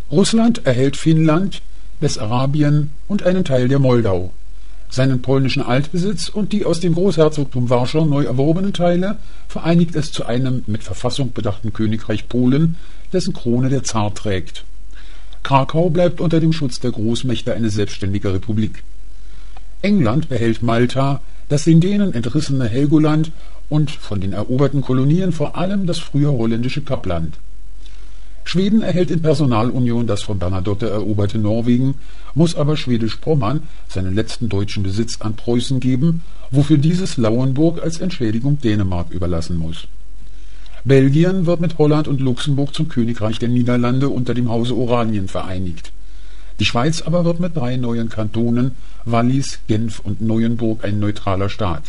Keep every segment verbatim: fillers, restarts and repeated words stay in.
Russland erhält Finnland, Bessarabien und einen Teil der Moldau. Seinen polnischen Altbesitz und die aus dem Großherzogtum Warschau neu erworbenen Teile vereinigt es zu einem mit Verfassung bedachten Königreich Polen, dessen Krone der Zar trägt. Krakau bleibt unter dem Schutz der Großmächte eine selbstständige Republik. England behält Malta, das den Dänen entrissene Helgoland und von den eroberten Kolonien vor allem das früher holländische Kapland. Schweden erhält in Personalunion das von Bernadotte eroberte Norwegen, muss aber Schwedisch-Pommern, seinen letzten deutschen Besitz, an Preußen geben, wofür dieses Lauenburg als Entschädigung Dänemark überlassen muss. Belgien wird mit Holland und Luxemburg zum Königreich der Niederlande unter dem Hause Oranien vereinigt. Die Schweiz aber wird mit drei neuen Kantonen, Wallis, Genf und Neuenburg, ein neutraler Staat.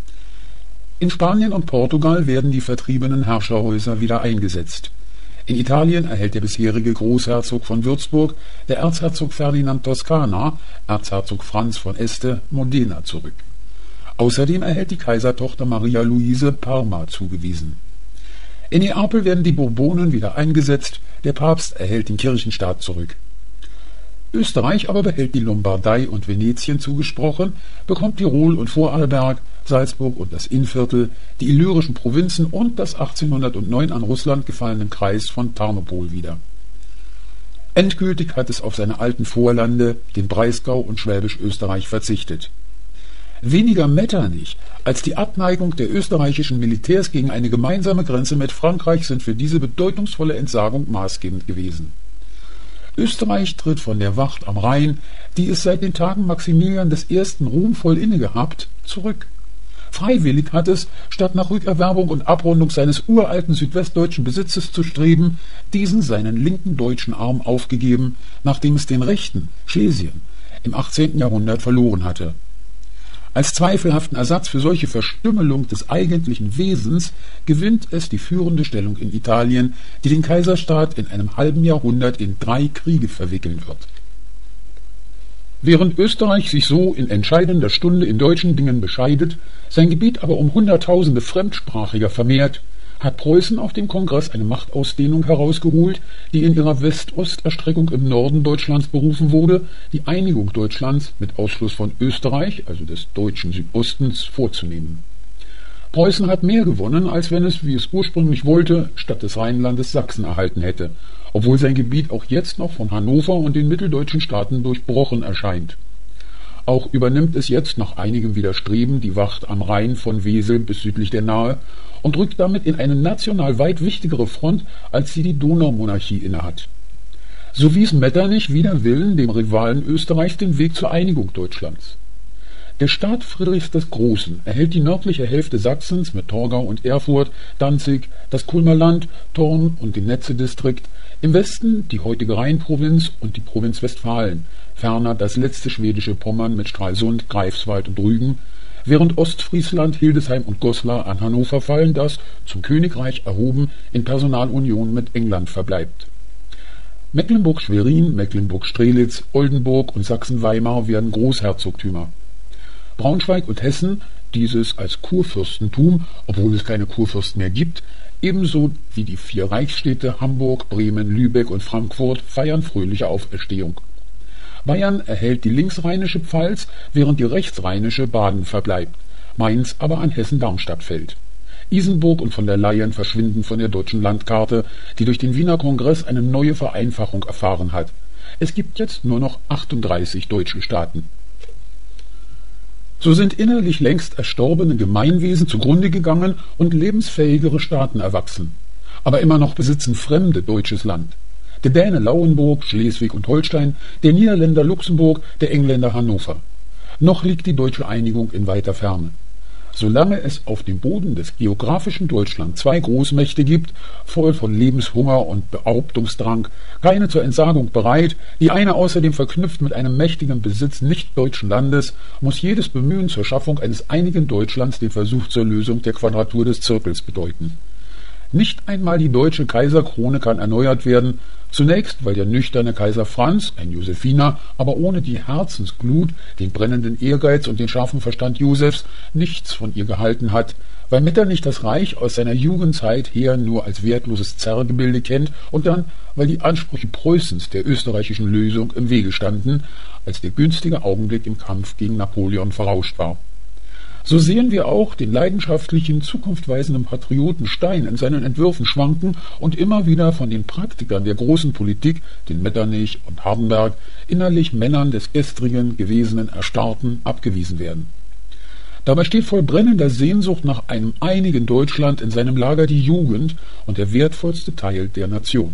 In Spanien und Portugal werden die vertriebenen Herrscherhäuser wieder eingesetzt. In Italien erhält der bisherige Großherzog von Würzburg, der Erzherzog Ferdinand Toskana, Erzherzog Franz von Este, Modena zurück. Außerdem erhält die Kaisertochter Maria Luise Parma zugewiesen. In Neapel werden die Bourbonen wieder eingesetzt, der Papst erhält den Kirchenstaat zurück. Österreich aber behält die Lombardei und Venetien zugesprochen, bekommt Tirol und Vorarlberg, Salzburg und das Innviertel, die illyrischen Provinzen und das achtzehnhundertneun an Russland gefallenen Kreis von Tarnopol wieder. Endgültig hat es auf seine alten Vorlande, den Breisgau und Schwäbisch-Österreich, verzichtet. Weniger Metternich als die Abneigung der österreichischen Militärs gegen eine gemeinsame Grenze mit Frankreich sind für diese bedeutungsvolle Entsagung maßgebend gewesen. Österreich tritt von der Wacht am Rhein, die es seit den Tagen Maximilian des Ersten ruhmvoll innegehabt, zurück. Freiwillig hat es, statt nach Rückerwerbung und Abrundung seines uralten südwestdeutschen Besitzes zu streben, diesen seinen linken deutschen Arm aufgegeben, nachdem es den rechten, Schlesien, im achtzehnten Jahrhundert verloren hatte. Als zweifelhaften Ersatz für solche Verstümmelung des eigentlichen Wesens gewinnt es die führende Stellung in Italien, die den Kaiserstaat in einem halben Jahrhundert in drei Kriege verwickeln wird. Während Österreich sich so in entscheidender Stunde in deutschen Dingen bescheidet, sein Gebiet aber um Hunderttausende Fremdsprachiger vermehrt, hat Preußen auf dem Kongress eine Machtausdehnung herausgeholt, die in ihrer West-Ost-Erstreckung im Norden Deutschlands berufen wurde, die Einigung Deutschlands mit Ausschluss von Österreich, also des deutschen Südostens, vorzunehmen. Preußen hat mehr gewonnen, als wenn es, wie es ursprünglich wollte, statt des Rheinlandes Sachsen erhalten hätte, obwohl sein Gebiet auch jetzt noch von Hannover und den mitteldeutschen Staaten durchbrochen erscheint. Auch übernimmt es jetzt nach einigem Widerstreben die Wacht am Rhein von Wesel bis südlich der Nahe und rückt damit in eine national weit wichtigere Front, als sie die Donaumonarchie innehat. So wies Metternich wider Willen dem Rivalen Österreichs den Weg zur Einigung Deutschlands. Der Staat Friedrichs des Großen erhält die nördliche Hälfte Sachsens mit Torgau und Erfurt, Danzig, das Kulmer Land, Thorn und den Netzedistrikt, im Westen die heutige Rheinprovinz und die Provinz Westfalen, ferner das letzte schwedische Pommern mit Stralsund, Greifswald und Rügen, während Ostfriesland, Hildesheim und Goslar an Hannover fallen, das, zum Königreich erhoben, in Personalunion mit England verbleibt. Mecklenburg-Schwerin, Mecklenburg-Strelitz, Oldenburg und Sachsen-Weimar werden Großherzogtümer. Braunschweig und Hessen, dieses als Kurfürstentum, obwohl es keine Kurfürsten mehr gibt, ebenso wie die vier Reichsstädte Hamburg, Bremen, Lübeck und Frankfurt feiern fröhliche Auferstehung. Bayern erhält die linksrheinische Pfalz, während die rechtsrheinische Baden verbleibt, Mainz aber an Hessen-Darmstadt fällt. Isenburg und von der Leyen verschwinden von der deutschen Landkarte, die durch den Wiener Kongress eine neue Vereinfachung erfahren hat. Es gibt jetzt nur noch achtunddreißig deutsche Staaten. So sind innerlich längst erstorbene Gemeinwesen zugrunde gegangen und lebensfähigere Staaten erwachsen. Aber immer noch besitzen Fremde deutsches Land. Der Däne Lauenburg, Schleswig und Holstein, der Niederländer Luxemburg, der Engländer Hannover. Noch liegt die deutsche Einigung in weiter Ferne. Solange es auf dem Boden des geografischen Deutschland zwei Großmächte gibt, voll von Lebenshunger und Behauptungsdrang, keine zur Entsagung bereit, die eine außerdem verknüpft mit einem mächtigen Besitz nicht-deutschen Landes, muss jedes Bemühen zur Schaffung eines einigen Deutschlands den Versuch zur Lösung der Quadratur des Zirkels bedeuten. Nicht einmal die deutsche Kaiserkrone kann erneuert werden, Zunächst, weil der nüchterne Kaiser Franz, ein Josephiner, aber ohne die Herzensglut, den brennenden Ehrgeiz und den scharfen Verstand Josefs, nichts von ihr gehalten hat, weil Metternich das Reich aus seiner Jugendzeit her nur als wertloses Zerrgebilde kennt und dann, weil die Ansprüche Preußens der österreichischen Lösung im Wege standen, als der günstige Augenblick im Kampf gegen Napoleon verrauscht war. So sehen wir auch den leidenschaftlichen, zukunftweisenden Patrioten Stein in seinen Entwürfen schwanken und immer wieder von den Praktikern der großen Politik, den Metternich und Hardenberg, innerlich Männern des gestrigen, gewesenen, Erstarrten abgewiesen werden. Dabei steht voll brennender Sehnsucht nach einem einigen Deutschland in seinem Lager die Jugend und der wertvollste Teil der Nation.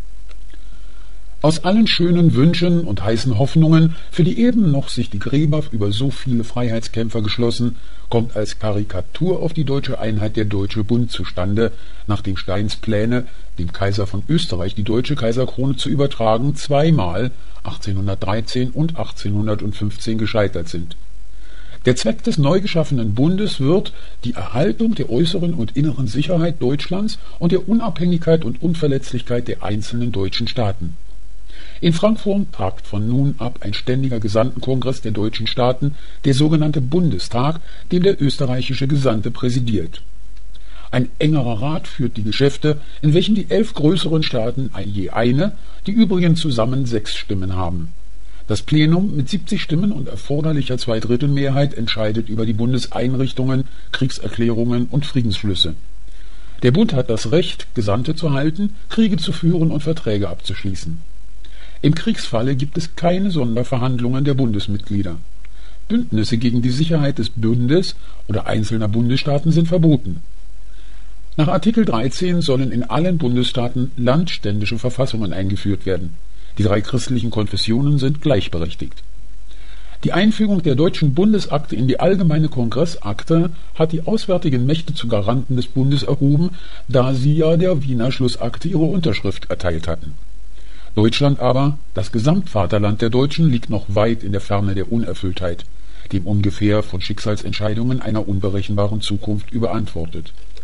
Aus allen schönen Wünschen und heißen Hoffnungen, für die eben noch sich die Gräber über so viele Freiheitskämpfer geschlossen, kommt als Karikatur auf die deutsche Einheit der Deutsche Bund zustande, nachdem Steins Pläne, dem Kaiser von Österreich die deutsche Kaiserkrone zu übertragen, zweimal, achtzehnhundertdreizehn und achtzehnhundertfünfzehn, gescheitert sind. Der Zweck des neu geschaffenen Bundes wird die Erhaltung der äußeren und inneren Sicherheit Deutschlands und der Unabhängigkeit und Unverletzlichkeit der einzelnen deutschen Staaten. In Frankfurt tagt von nun ab ein ständiger Gesandtenkongress der deutschen Staaten, der sogenannte Bundestag, dem der österreichische Gesandte präsidiert. Ein engerer Rat führt die Geschäfte, in welchen die elf größeren Staaten je eine, die übrigen zusammen sechs Stimmen haben. Das Plenum mit siebzig Stimmen und erforderlicher Zweidrittelmehrheit entscheidet über die Bundeseinrichtungen, Kriegserklärungen und Friedensschlüsse. Der Bund hat das Recht, Gesandte zu halten, Kriege zu führen und Verträge abzuschließen. Im Kriegsfalle gibt es keine Sonderverhandlungen der Bundesmitglieder. Bündnisse gegen die Sicherheit des Bundes oder einzelner Bundesstaaten sind verboten. Nach Artikel dreizehn sollen in allen Bundesstaaten landständische Verfassungen eingeführt werden. Die drei christlichen Konfessionen sind gleichberechtigt. Die Einfügung der deutschen Bundesakte in die allgemeine Kongressakte hat die auswärtigen Mächte zu Garanten des Bundes erhoben, da sie ja der Wiener Schlussakte ihre Unterschrift erteilt hatten. Deutschland aber, das Gesamtvaterland der Deutschen, liegt noch weit in der Ferne der Unerfülltheit, dem ungefähr von Schicksalsentscheidungen einer unberechenbaren Zukunft überantwortet.